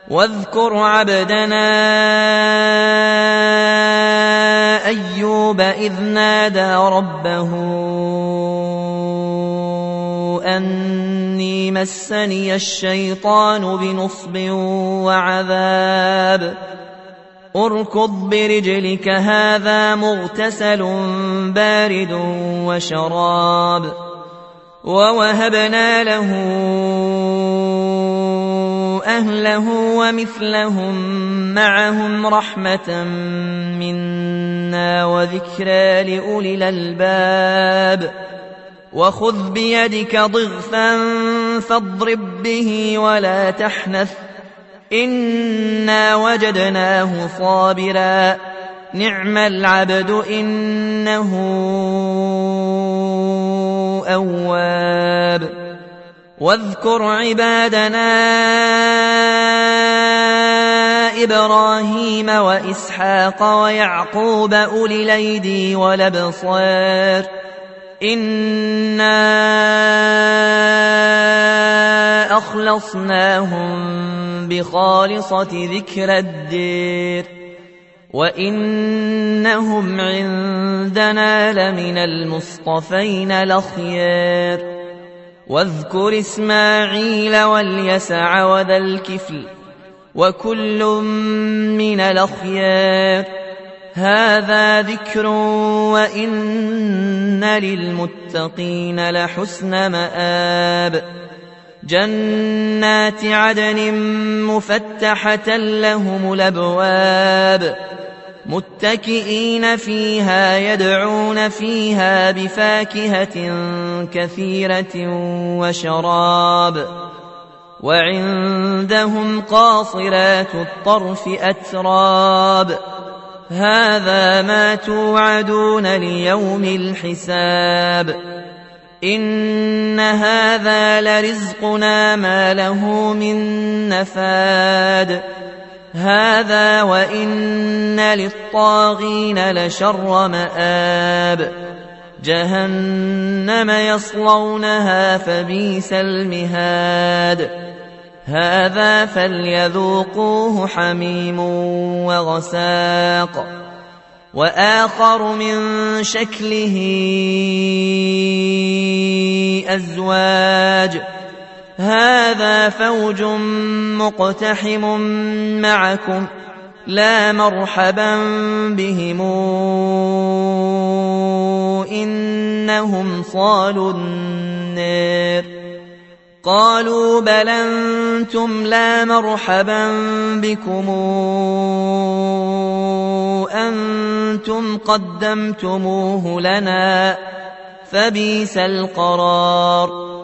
واذكر عبدنا أيوب إذ نادى ربه أني مسني الشيطان بنصب وعذاب اركض برجلك هذا مغتسل بارد وشراب ووهبنا له أهله ومثلهم معهم رحمة منا وذكرى لأولي الألباب وخذ بيدك ضغثا فاضرب به ولا تحنث إنا وجدناه صابرا نعم العبد إنه أواب واذكر عبادنا إبراهيم وإسحاق ويعقوب أولي الأيدي والأبصار إنا أخلصناهم بخالصة ذكر الدير وإنهم عندنا لمن المصطفين الأخيار واذكر إسماعيل واليسع وذا الكفل وكل من الأخيار هذا ذكر وإن للمتقين لحسن مآب جنات عدن مفتحة لهم الأبواب متكئين فيها يدعون فيها بفاكهة كثيرة وشراب وعندهم قاصرات الطرف أتراب هذا ما توعدون ليوم الحساب إن هذا لرزقنا ما له من نفاد هذا وإن للطاغين لشر مآب جهنم يصلونها فبئس المهاد هذا فليذوقوه حميم وغساق وآخر من شكله أزواج هذا فوج مقتحم معكم لا مرحبا بهم إنهم صالوا النار قالوا بل أنتم لا مرحبا بكم أنتم قدمتموه لنا فبئس القرار